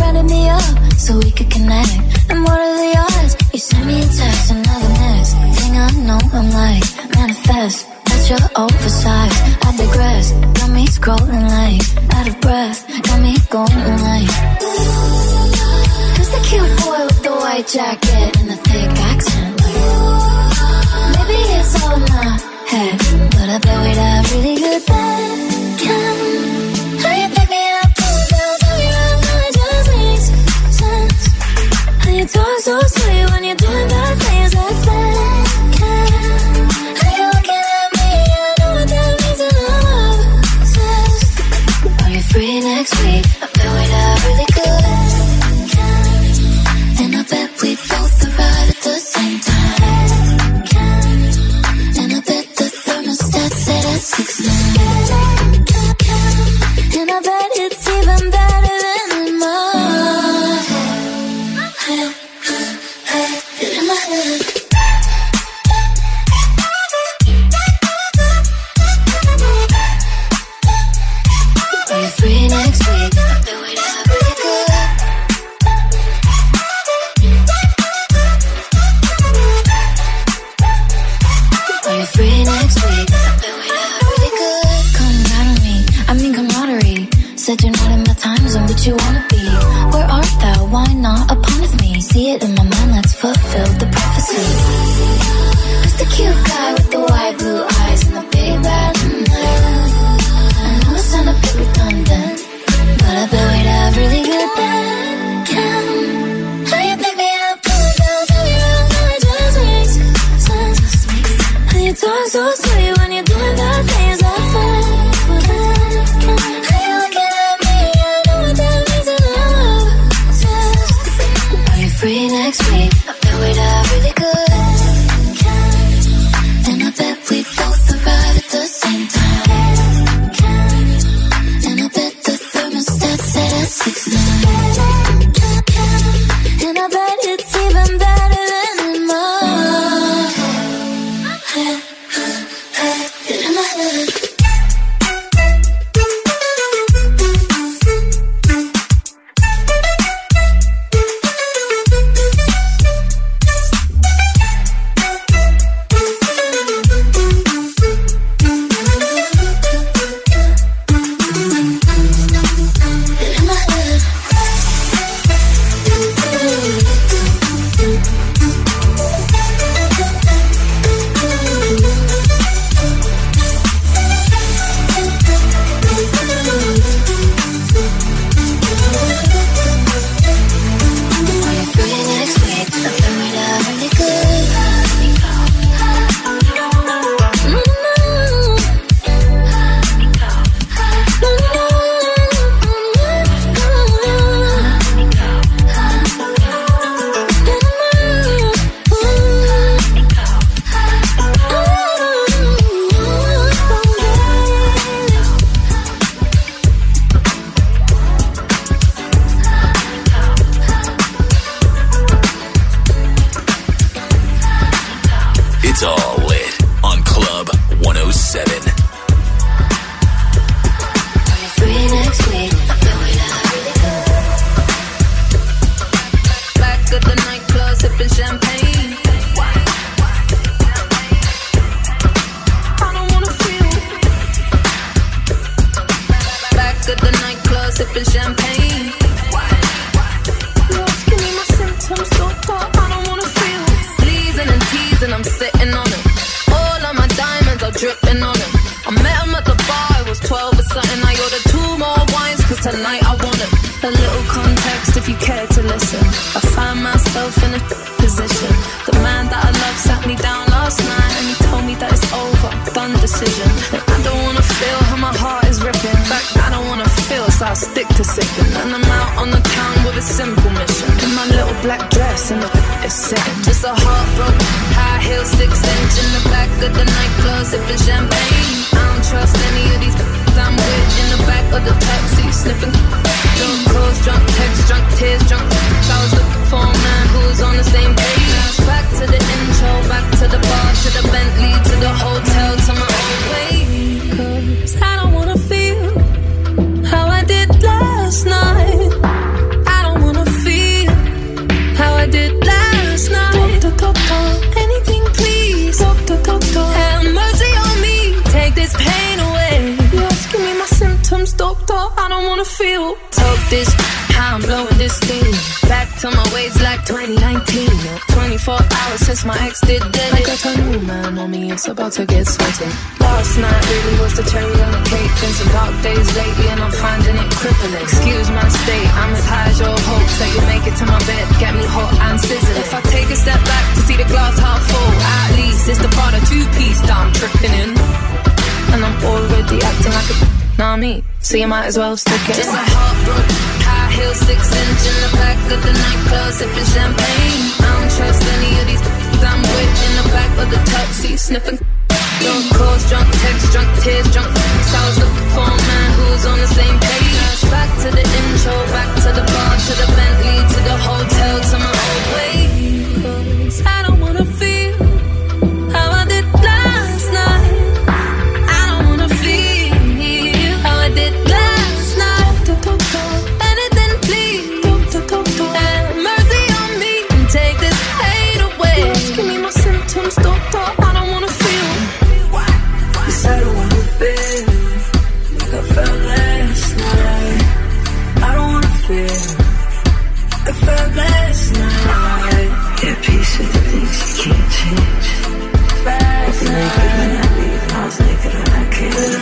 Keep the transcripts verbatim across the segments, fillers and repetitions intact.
invited me up so we could connect. And what are the odds? You sent me a text, another next thing I know, I'm like, manifest. That's your oversized, I digress. Got me scrolling like, out of breath. Got me going like, who's the cute boy with the white jacket and the thick accent? Like, maybe it's all in my head, but I bet we'd have really good bacon. How you pick me up, pull down, tell me around, now it just makes sense. How you talk so sweet when you're doing bad things, that's bacon. How you looking at me, I know what that means, and I'm obsessed. Are you free next week? I bet we'd have really good bacon. And I bet we both arrive at the same time. And I bet the thermostat set at six nine. And I bet it's even better than in my head. In my head. Are you free next week? I bet we'd have really good. Are you free next week? I bet we'd have really good. Come out of me, I mean camaraderie. Said you're not in my time zone, but you wanna be. Where art thou? Why not upon with me? See it in my mind, let's fulfill the prophecy. Who's the cute guy with the wide blue eyes and the big bad nose? I know it sound a bit redundant, but I bet we'd have really good bacon. How you pick me up, pull it down, tell me around, now it just makes sense. How you talk so sweet when you're doing bad things, that's bacon. How you looking at me, I know what that means, and I'm obsessed. Are you free next week? I bet we'd have really good bacon. And I bet we both arrive at the same time. And I bet the thermostat set at six nine. And I bet it's even better than in my head. In my head. It's all lit on Club one oh seven. Are you free next week? I bet we'd have really good. Back at the nightclub, sipping champagne. I don't wanna feel. Back at the nightclub, sipping champagne. You're asking me my symptoms, so far I don't wanna feel. Sleezing and teasing, I'm sitting on it. All of my diamonds are dripping on it. I met him at the bar, it was twelve or something. I ordered two more wines, cause tonight I want it. A little context if you care to listen. I find myself in a position. The man that I love sat me down last night and he told me that it's over, done decision. And I don't wanna feel how my heart is ripping. In fact, I don't wanna feel, so I'll stick to sipping. And I'm out on the town with a simple mission. In my little black dress and the is sitting. Just a heartbroken, high heel, six inch in the back of the nightclub, sipping champagne. I don't trust any of these I'm with in the back of the taxi, sniffing. Drunk calls, drunk texts, drunk tears, drunk. I was looking for a man who was on the same page. Back to the intro, back to the bar, to the Bentley, to the hotel, to my own way. Cause I don't wanna feel how I did last night. I don't wanna feel. Talk this, how I'm blowing this steam. Back to my ways like twenty nineteen. twenty-four hours since my ex did dead. I got a new man on me, it's about to get sweaty. Last night really was the cherry on the cake. Been some dark days lately and I'm finding it crippling. Excuse my state, I'm as high as your hopes that you make it to my bed, get me hot and sizzling. If I take a step back to see the glass half full, at least it's the part of two-piece that I'm tripping in. And I'm already acting like a nah me, so you might as well stick it. Just a heartbroken, high heel, six inch in the back of the nightclub, sipping champagne. I don't trust any of these I'm with in the back of the taxi, sniffing. Drunk calls, drunk texts, drunk tears, drunk so I was looking for a man who was on the same page. Back to the intro, back to the bar, to the Bentley, to the hotel, to my old way. 'Cause I don't wanna feel how I did last night. I don't wanna feel how I did last night. Anything please, have mercy on me and take this hate away. Just give me my symptoms, doctor, I don't wanna feel. Yes, I don't wanna feel like I felt last night. I don't wanna feel like I felt last night. Yeah, peace with the things you can't change. Last night I was naked when I came.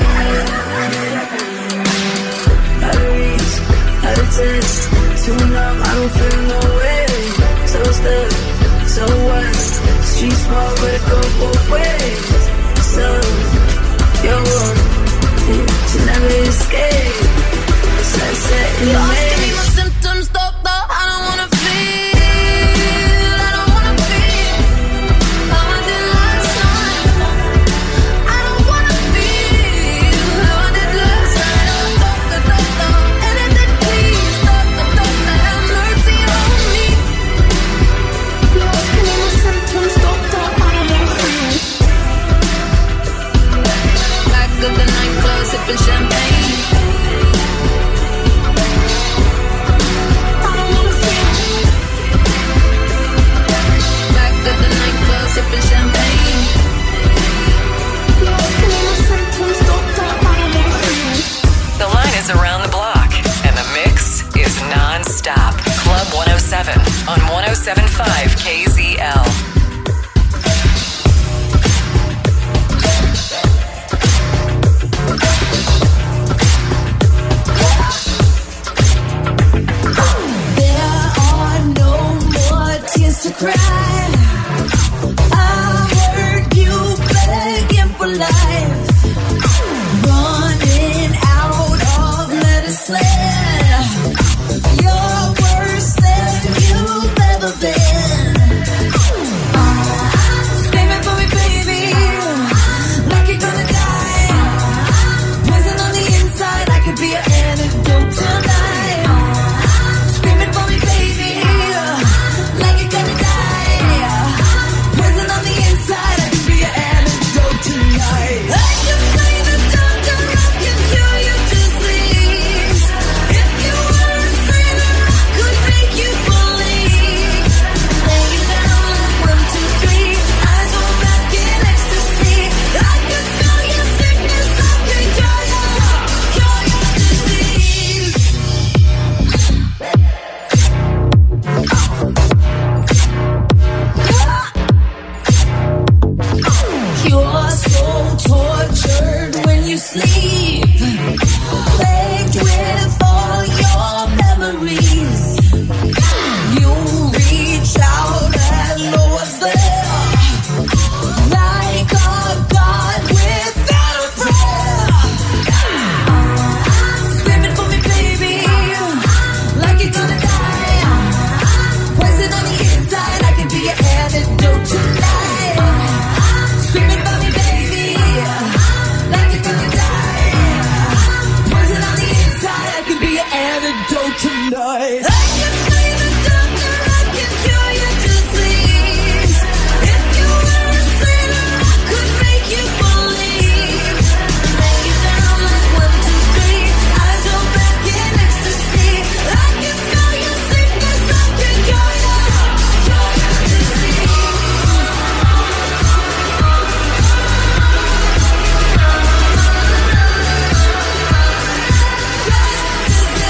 Out of reach, out of touch, too numb, I don't feel no way. So stuck, so what? Street small, but it go both ways. So, yo, you never escape. Sunset in the maze. Give me my symptoms, doctor, I don't wanna feel. I don't wanna feel how I did last night. I don't wanna feel how I did last night. Oh, doctor, doctor, anything please, doctor, doctor, have mercy on me. Lord, give me my symptoms, doctor, I don't wanna feel. Back of the nightclub, sipping champagne. Sipping champagne. The line is around the block, and the mix is non-stop. Club one oh seven on one oh seven point five K Z L. There are no more tears to cry. Running out of medicine. You're worse than you've ever been. I'm screaming for me, baby, like you're gonna die. Poison on the inside, I could be an antidote tonight. Screaming for me, baby, like you're gonna die. Poison on the inside, I could be an antidote tonight. I can find a doctor, I can cure your disease. If you were a sinner, I could make you believe. Lay you down like one, two, three, eyes roll back in ecstasy. I can smell your sickness, I can cure your, cure your disease. You're so tortured when you sleep, plagued with all your memories. You reach out and know what's there, like a god without a prayer. Screaming for me, baby, like you're gonna die. Poison on the inside, I can be your antidote tonight. Screaming for me, baby, like you're gonna die. Poison on the inside, I can be your antidote tonight. I can find a doctor, I can cure your disease. If you were a sinner, I could make you believe. Lay you down like one, two, three, eyes roll back in ecstasy. I can smell your sickness, I can cure your, cure your disease. Cure your disease.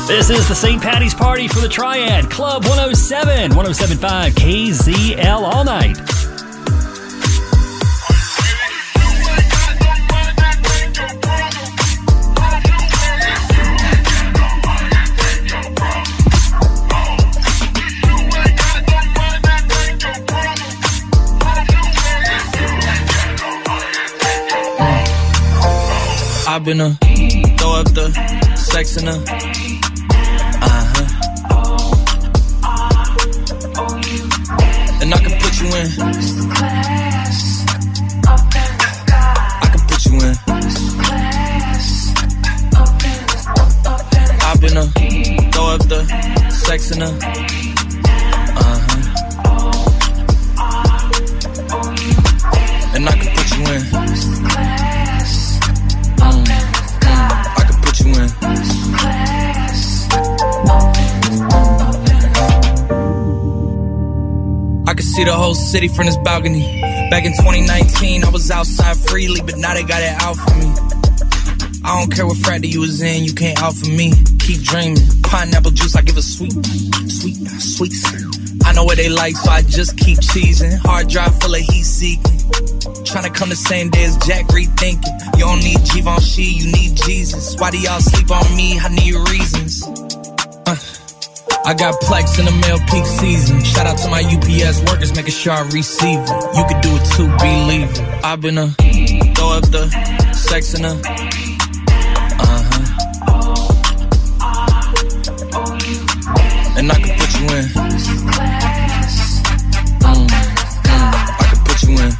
This is the Saint Patty's Party for the Triad, Club one oh seven, one oh seven point five K Z L all night. I've been a throw up the sex in a uh-huh. And I can put you in. I can put you in. I've been a throw up the sex in a uh-huh. And I can put you in. I can see the whole city from this balcony. Back in twenty nineteen, I was outside freely, but now they got it out for me. I don't care what frat you was in, you can't out for me. Keep dreaming. Pineapple juice, I give a sweet, sweet, sweet. I know what they like, so I just keep cheesing. Hard drive full of heat seeking. Trying to come the same day as Jack, rethinking. You don't need Givenchy, you need Jesus. Why do y'all sleep on me? I need reasons. Uh. I got Plex in the mail peak season. Shout out to my U P S workers, making sure I receive it. You could do it too, believe it. I've been a throw up the sex in a uh-huh. And I can put you in. Mm, mm, I can put you in.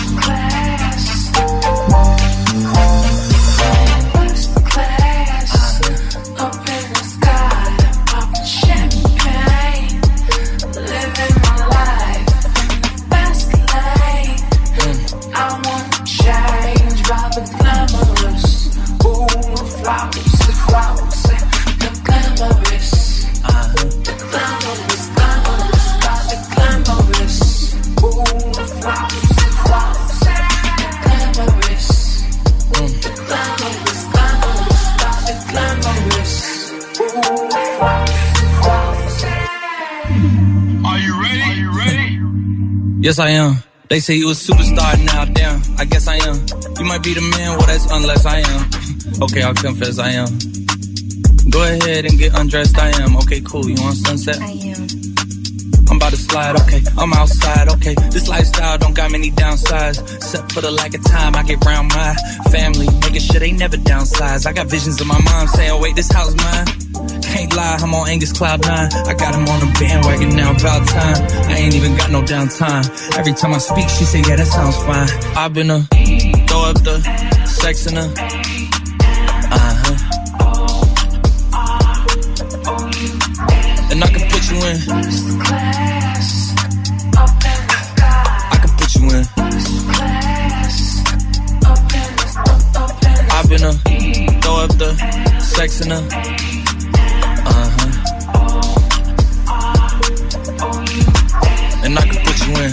Yes, I am. They say you a superstar now, damn. I guess I am. You might be the man, well, that's unless I am. Okay, I'll confess I am. Go ahead and get undressed, I am. Okay, cool, you want sunset? I am. I'm about to slide, okay, I'm outside, okay. This lifestyle don't got many downsides. Except for the lack of time I get round my family. Making sure they never downsize. I got visions of my mom saying, wait, this house mine. Can't lie, I'm on Angus Cloud nine. I got him on the bandwagon now, about time. I ain't even got no downtime. Every time I speak, she say, yeah, that sounds fine. I've been a throw up the sex in a uh-huh. And I can put you in. I can put you in. I've been a throw up the sex in a uh-huh. And I can put you in.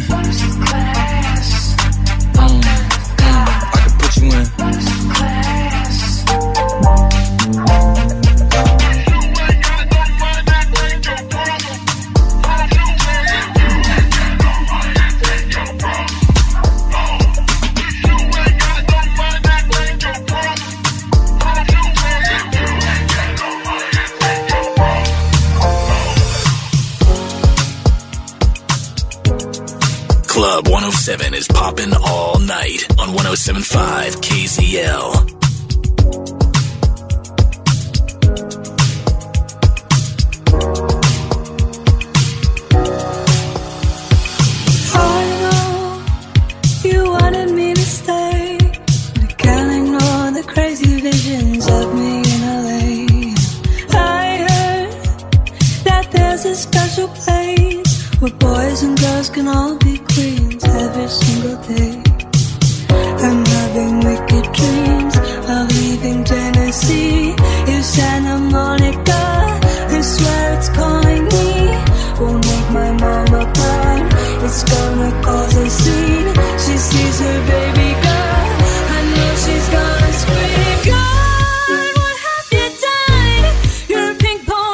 Mm, mm, I can put you in. Club one oh seven is popping all night on one oh seven point five K Z L. Where boys and girls can all be queens every single day. I'm having wicked dreams of leaving Tennessee. In Santa Monica, I swear it's calling me. Won't make my mama proud, it's gonna cause a scene. She sees her baby girl, I know she's gonna scream. God, what have you done? You're a ping pong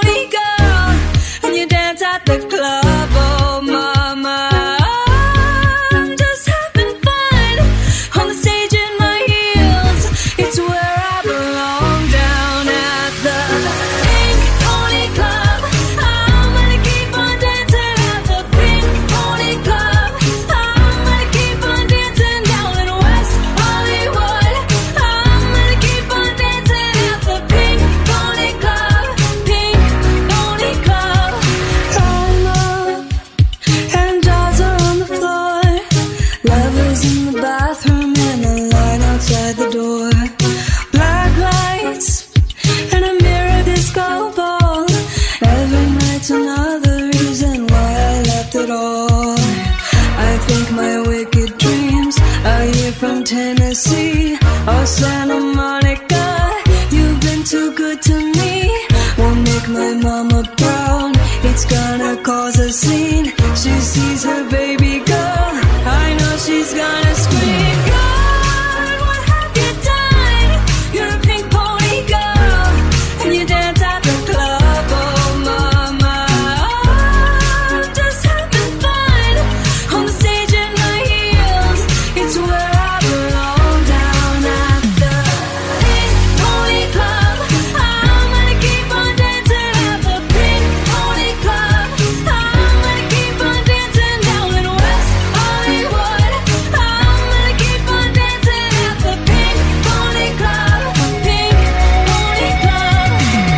Pink Pony Club. I'm gonna keep on dancing at the Pink Pony Club. I'm gonna keep on dancing down in West Hollywood. I'm gonna keep on dancing at the Pink Pony Club. Pink Pony Club. I'm up and jaws are on the floor. Lovers in the bathroom and a line outside the door. Black lights and a mirror disco ball. Every night's another reason why I left it all. I think my wicked dreams are here from Tennessee or Santa Monica. You've been too good to me. Won't make my mama proud. It's gonna cause a scene. She sees her baby girl. I know she's gonna scream. God, what have you done? You're a pink pony girl, and you dance at the club. Oh, mama, I'm just having fun on the stage in my heels. It's where I belong, down at the Pink Pony Club. I'm gonna keep on dancing at the Pink Pony Club. I'm gonna keep on dancing down in West Hollywood. I'm gonna keep on dancing at the Pink Pony Club. Pink Pony Club.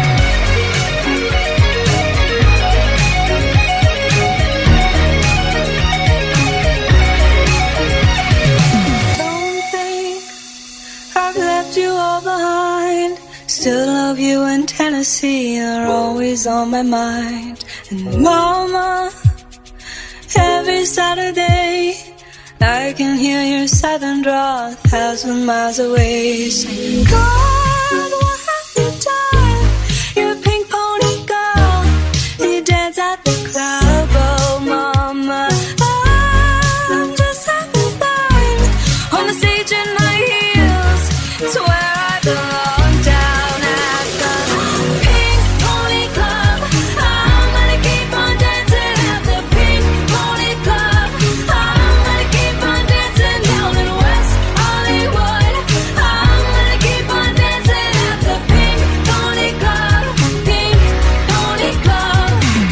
Don't think I've left you all behind. Still love you in Tennessee. You're always on my mind. And mama, every Saturday I can hear your southern drawl a thousand miles away. Saying, God, what have you done? You're a pink pony girl, and you dance at the club. Oh, mama, I'm just having fun on the stage in my heels. It's where I belong, down at the Pink Pony Club. I'm gonna keep on dancing at the Pink Pony Club. I'm gonna keep on dancing down in West Hollywood. I'm gonna keep on dancing at the Pink Pony Club. Pink Pony Club.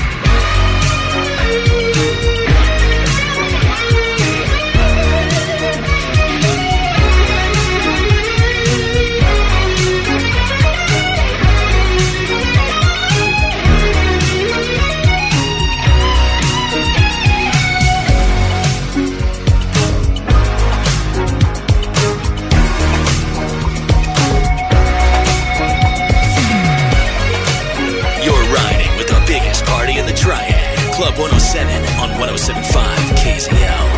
You're riding with the biggest party in the Triad. Club one oh seven on one oh seven point five K Z L.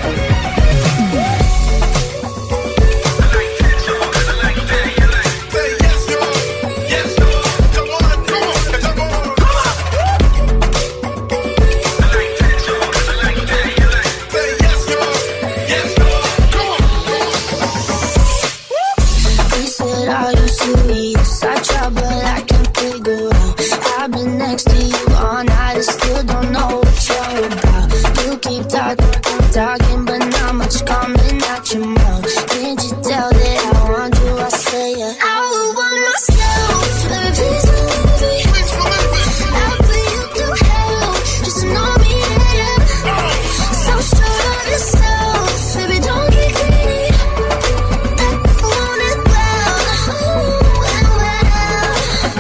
He said, are you serious? I try, but I can't figure out. I've been next to you all night, I still don't know what you're about. You keep talking, talking, but not much coming out your mouth. Can't you tell that I want you? I say it. I would want myself, baby, please believe me. I'll put you through hell, just to know me, yeah. So sure of yourself, baby, don't get greedy. I want it well, ooh, and well.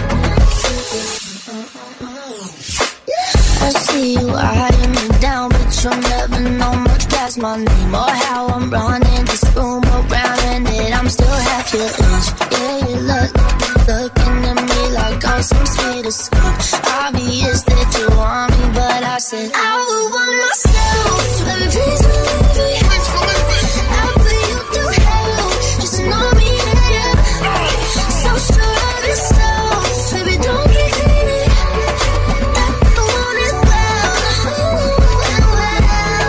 I see you eyeing me down, but you'll never know much past my name or how I'm running this room around, and that I'm still half your age. Yeah, you look, looking at me like I'm some sweet escape. Obvious that you want me, but I said I would want myself, baby, please believe me. I'll put you through hell, just to know me, yeah. So sure of yourself, baby, don't get greedy. I want it well, ooh, and well.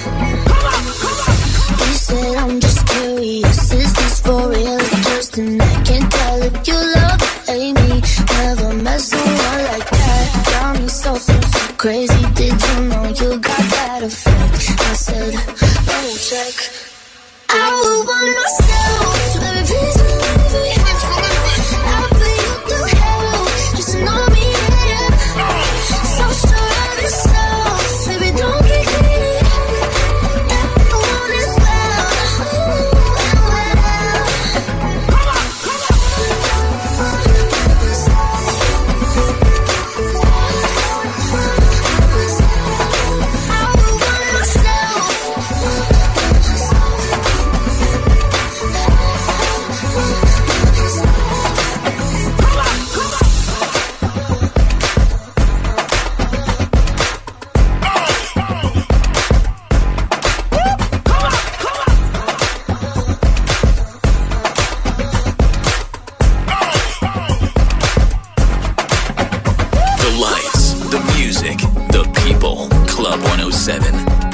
You said I'm just curious, is this for real? Just and I can't tell if you love or hate me. Never met someone like that. Got me so, so, so crazy. Did you know you got that effect? I said, let me check. I would want myself, baby, please believe me. I'll put you through hell, just lights, the music, the people. Club one oh seven.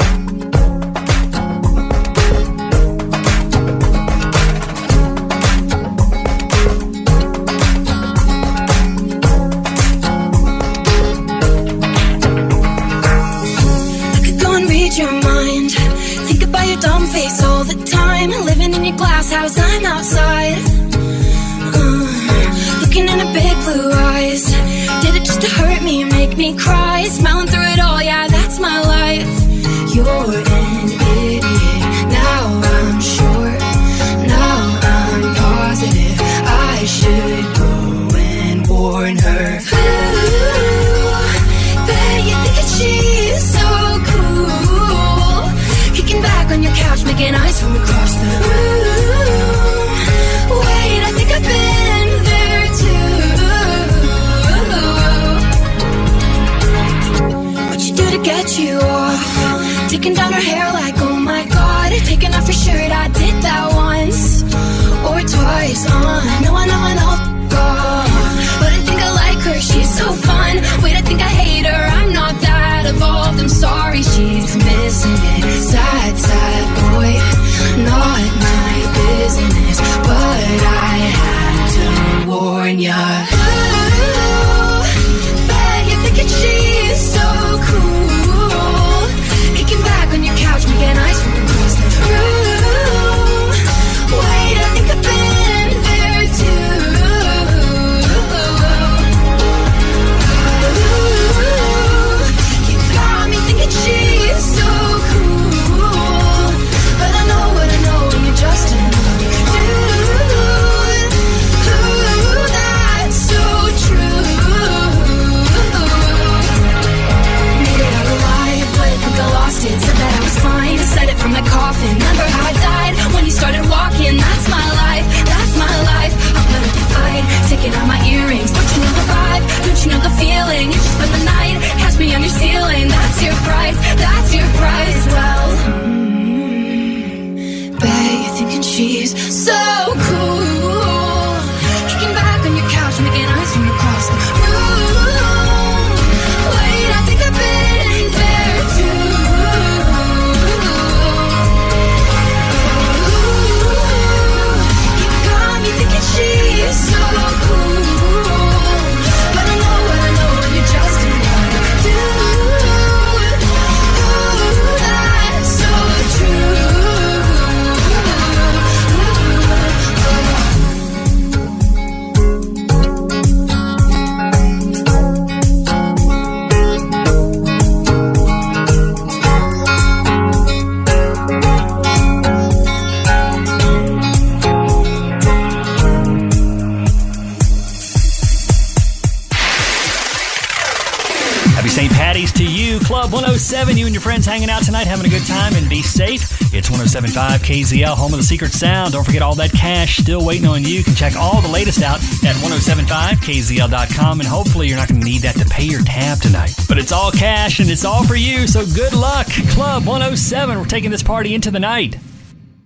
Your mind, think about your dumb face all the time. Living in your glass house, I'm outside. Uh, looking in her big blue eyes. Did it just to hurt me, make me cry? Smiling through it all, yeah, that's my life. You're an idiot. Now I'm sure. Now I'm positive. I should go and warn her. Ooh, bet you think that she's so cool. Kicking back on your couch, making eyes from across the room. Wait, I think I've been there too. What'd you do to get you off? Taking down her hair like, oh my god. Taking off her shirt, I did that once or twice. Uh, no, I know, I know, God. But I think I like her, she's so fun. Wait, I think I hate her, I'm not that evolved. I'm sorry, she's missing it. Sad, sad boy, not my business. But I had to warn ya. Ooh, bet you're thinking she's so cool. Kicking back on your couch, making eyes from across the room. Wait, I think I've been there too. She's so cool, but I know what I know, and you're just another dude. Ooh, that's so true. Made it out alive, but I think I lost it. Said that I was fine, said it from the coffin. Remember how I died when you started walking? That's my life, that's my life. I'll put up a fight, taking out my earrings. Don't you know the vibe? Don't you know the feeling? You just spend the night, catch me on your ceiling. That's your price, that's your price. Well, mm, bet you're thinking she's so cool. Kicking back on your couch, making eyes from across the room. Wait, I think I've been there too. Ooh, you got me thinking she's so cool. But I know what I know, and you're just another dude. Ooh, that's so true. Happy Saint Patty's to you. Club one oh seven, you and your friends hanging out tonight, having a good time, and be safe. It's one oh seven point five K Z L, home of the Secret Sound. Don't forget all that cash still waiting on you. You can check all the latest out at ten seventy-five K Z L dot com, and hopefully you're not going to need that to pay your tab tonight. But it's all cash, and it's all for you, so good luck. Club one oh seven, we're taking this party into the night.